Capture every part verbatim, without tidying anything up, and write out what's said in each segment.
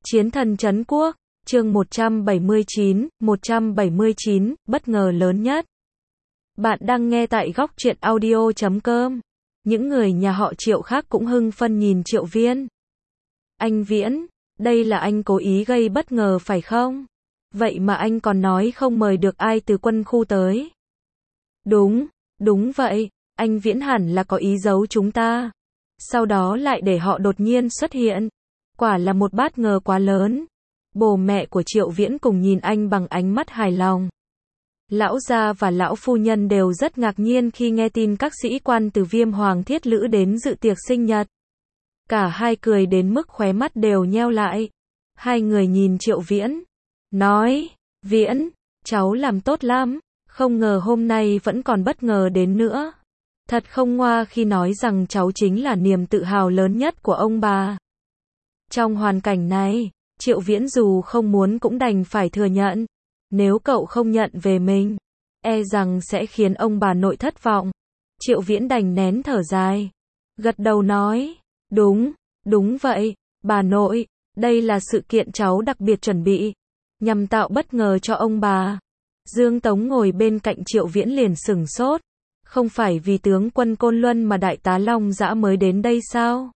Chiến thần trấn quốc, chương một trăm bảy mươi chín, một trăm bảy mươi chín, bất ngờ lớn nhất. Bạn đang nghe tại góc truyện audio chấm com. Những người nhà họ Triệu khác cũng hưng phân nhìn Triệu Viễn. Anh Viễn, đây là anh cố ý gây bất ngờ phải không? Vậy mà anh còn nói không mời được ai từ quân khu tới. Đúng, đúng vậy, anh Viễn hẳn là có ý giấu chúng ta. Sau đó lại để họ đột nhiên xuất hiện. Quả là một bất ngờ quá lớn. Bố mẹ của Triệu Viễn cùng nhìn anh bằng ánh mắt hài lòng. Lão gia và lão phu nhân đều rất ngạc nhiên khi nghe tin các sĩ quan từ Viêm Hoàng Thiết Lữ đến dự tiệc sinh nhật. Cả hai cười đến mức khóe mắt đều nheo lại. Hai người nhìn Triệu Viễn, nói, Viễn, cháu làm tốt lắm, không ngờ hôm nay vẫn còn bất ngờ đến nữa. Thật không ngoa khi nói rằng cháu chính là niềm tự hào lớn nhất của ông bà. Trong hoàn cảnh này, Triệu Viễn dù không muốn cũng đành phải thừa nhận. Nếu cậu không nhận về mình, e rằng sẽ khiến ông bà nội thất vọng. Triệu Viễn đành nén thở dài, gật đầu nói, đúng, đúng vậy, bà nội, đây là sự kiện cháu đặc biệt chuẩn bị, nhằm tạo bất ngờ cho ông bà. Dương Tống ngồi bên cạnh Triệu Viễn liền sửng sốt, không phải vì tướng quân Côn Luân mà đại tá Long Dã mới đến đây sao?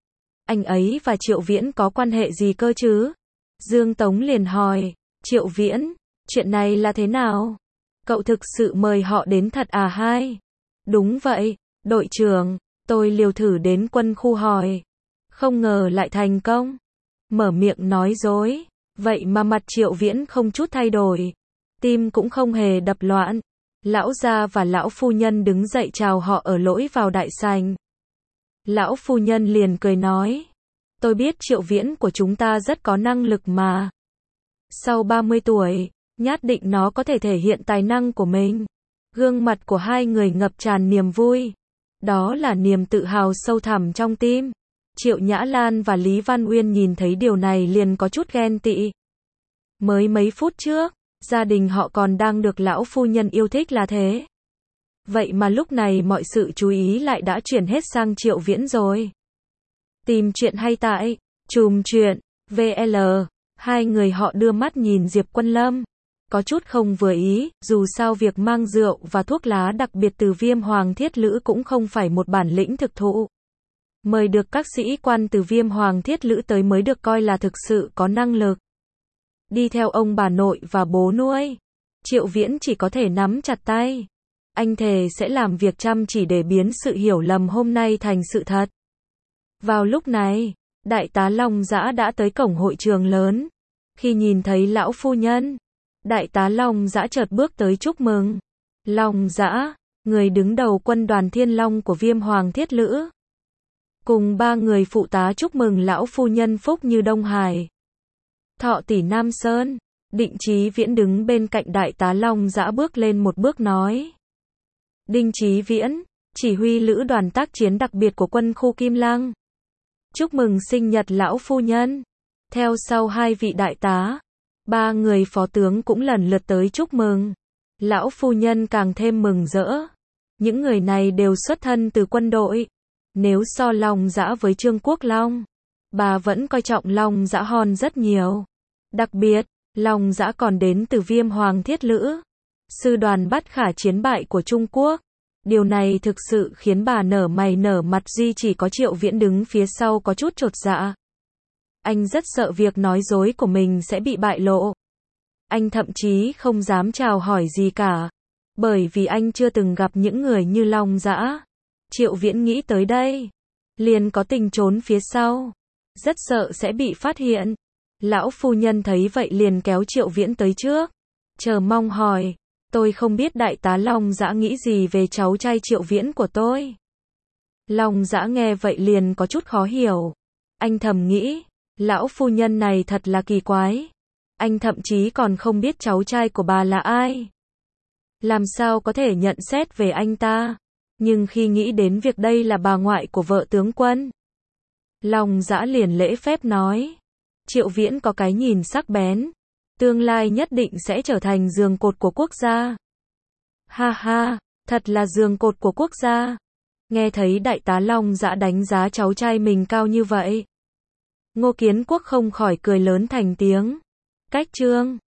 Anh ấy và Triệu Viễn có quan hệ gì cơ chứ? Dương Tống liền hỏi, Triệu Viễn, chuyện này là thế nào? Cậu thực sự mời họ đến thật à hai? Đúng vậy, đội trưởng, tôi liều thử đến quân khu hỏi. Không ngờ lại thành công. Mở miệng nói dối. Vậy mà mặt Triệu Viễn không chút thay đổi. Tim cũng không hề đập loạn. Lão gia và lão phu nhân đứng dậy chào họ ở lối vào đại sảnh. Lão phu nhân liền cười nói, tôi biết Triệu Viễn của chúng ta rất có năng lực mà. Sau ba mươi tuổi, nhất định nó có thể thể hiện tài năng của mình. Gương mặt của hai người ngập tràn niềm vui. Đó là niềm tự hào sâu thẳm trong tim. Triệu Nhã Lan và Lý Văn Uyên nhìn thấy điều này liền có chút ghen tị. Mới mấy phút trước, gia đình họ còn đang được lão phu nhân yêu thích là thế. Vậy mà lúc này mọi sự chú ý lại đã chuyển hết sang Triệu Viễn rồi. Tìm chuyện hay tại Chùm Chuyện vê lờ, hai người họ đưa mắt nhìn Diệp Quân Lâm, có chút không vừa ý, dù sao việc mang rượu và thuốc lá đặc biệt từ Viêm Hoàng Thiết Lữ cũng không phải một bản lĩnh thực thụ. Mời được các sĩ quan từ Viêm Hoàng Thiết Lữ tới mới được coi là thực sự có năng lực. Đi theo ông bà nội và bố nuôi, Triệu Viễn chỉ có thể nắm chặt tay. Anh thề sẽ làm việc chăm chỉ để biến sự hiểu lầm hôm nay thành sự thật. Vào lúc này, đại tá Long Dã đã tới cổng hội trường lớn. Khi nhìn thấy lão phu nhân, đại tá Long Dã chợt bước tới chúc mừng. Long Dã, người đứng đầu quân đoàn Thiên Long của Viêm Hoàng Thiết Lữ, cùng ba người phụ tá chúc mừng lão phu nhân phúc như Đông Hải. Thọ tỷ Nam Sơn. Định Chí Viễn đứng bên cạnh đại tá Long Dã bước lên một bước nói. Đinh Chí Viễn, chỉ huy lữ đoàn tác chiến đặc biệt của quân khu Kim Lăng. Chúc mừng sinh nhật lão phu nhân. Theo sau hai vị đại tá, ba người phó tướng cũng lần lượt tới chúc mừng. Lão phu nhân càng thêm mừng rỡ. Những người này đều xuất thân từ quân đội. Nếu so Long Dã với Trương Quốc Long, bà vẫn coi trọng Long Dã hơn rất nhiều. Đặc biệt, Long Dã còn đến từ Viêm Hoàng Thiết Lữ, sư đoàn Bát Khả chiến bại của Trung Quốc. Điều này thực sự khiến bà nở mày nở mặt, duy chỉ có Triệu Viễn đứng phía sau có chút chột dạ. Anh rất sợ việc nói dối của mình sẽ bị bại lộ. Anh thậm chí không dám chào hỏi gì cả, bởi vì anh chưa từng gặp những người như Long Dã. Triệu Viễn nghĩ tới đây, liền có tình trốn phía sau, rất sợ sẽ bị phát hiện. Lão phu nhân thấy vậy liền kéo Triệu Viễn tới trước, chờ mong hỏi, tôi không biết đại tá Long Dã nghĩ gì về cháu trai Triệu Viễn của tôi. Long Dã nghe vậy liền có chút khó hiểu. Anh thầm nghĩ, lão phu nhân này thật là kỳ quái. Anh thậm chí còn không biết cháu trai của bà là ai. Làm sao có thể nhận xét về anh ta. Nhưng khi nghĩ đến việc đây là bà ngoại của vợ tướng quân, Long Dã liền lễ phép nói. Triệu Viễn có cái nhìn sắc bén. Tương lai nhất định sẽ trở thành giường cột của quốc gia. Ha ha, thật là giường cột của quốc gia. Nghe thấy đại tá Long Dã đánh giá cháu trai mình cao như vậy, Ngô Kiến Quốc không khỏi cười lớn thành tiếng. Cách chương